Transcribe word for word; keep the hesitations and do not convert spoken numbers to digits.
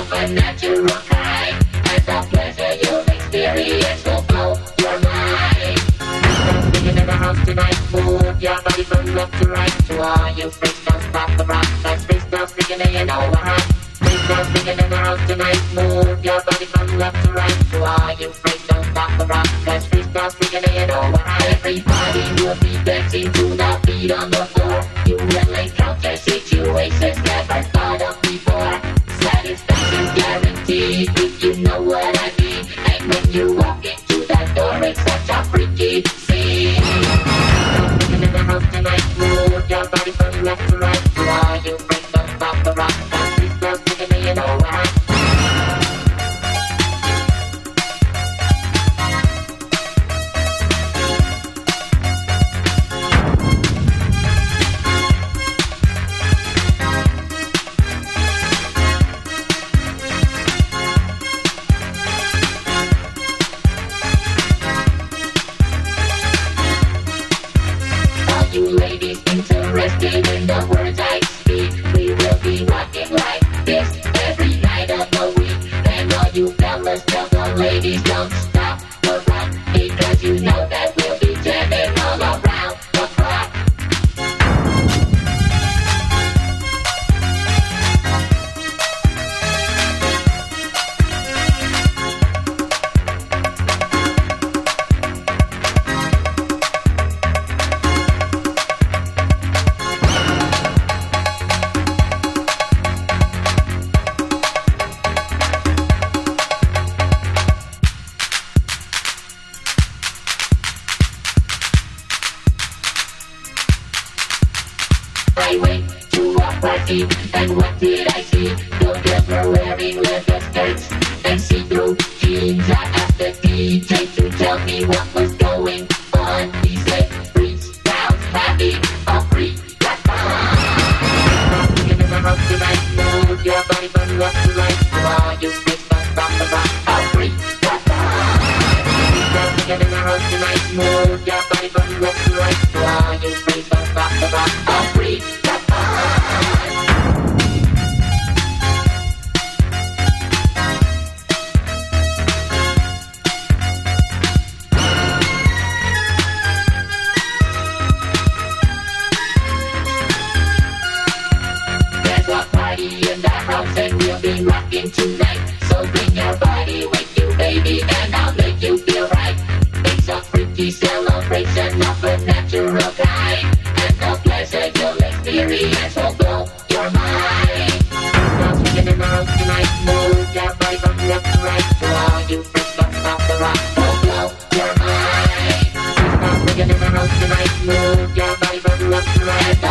of a natural kind, and the pleasure you'll experience will blow your mind. Singing in the house tonight, move your body from left to right. To all you freaks, don't stop the rock. That's freaks, don't speaking, and you know what hot. Freaks, don't speaking in the house tonight, move your body from left to right. To all you freaks, don't stop the rock. That's freaks, don't speaking, and you know what hot. Everybody will be dancing to the beat on the floor. You will encounter situations never thought of before. Satisfaction's guaranteed if you know what I mean. And when you walk into that door, it's such a freaky scene. Singing in the house tonight, move your body from left to right. To all you freaks, don't stop the rock. That's freaks, don't speaking, and you know what I mean. Interested in the words I speak, we will be rocking like this every night of the week. And all you fellas tell the ladies don't stop the rock, because you know that we'll be jamming all around the clock. I went to a party, and what did I see? The girls were wearing leather skirts and see-through jeans. I asked the D J to tell me what was going on. He said, freaks, sounds happy, a freak, that's fun. Singing in the house tonight, move your body from left to right. To all you freaks, don't stop the rock, a freak, that's fun. Singing in the house tonight, move your body from left to right. To all you freaks, don't stop the rock, a freak. In the house and we'll be rocking tonight. So bring your body with you, baby, and I'll make you feel right. It's a freaky celebration of a natural kind, and the pleasure you'll experience will blow your mind. Now swinging in the house tonight, move your body from left to right. To all you freaks, don't stop the rock, will blow your mind. Now swinging in the house tonight, move your body from left to right.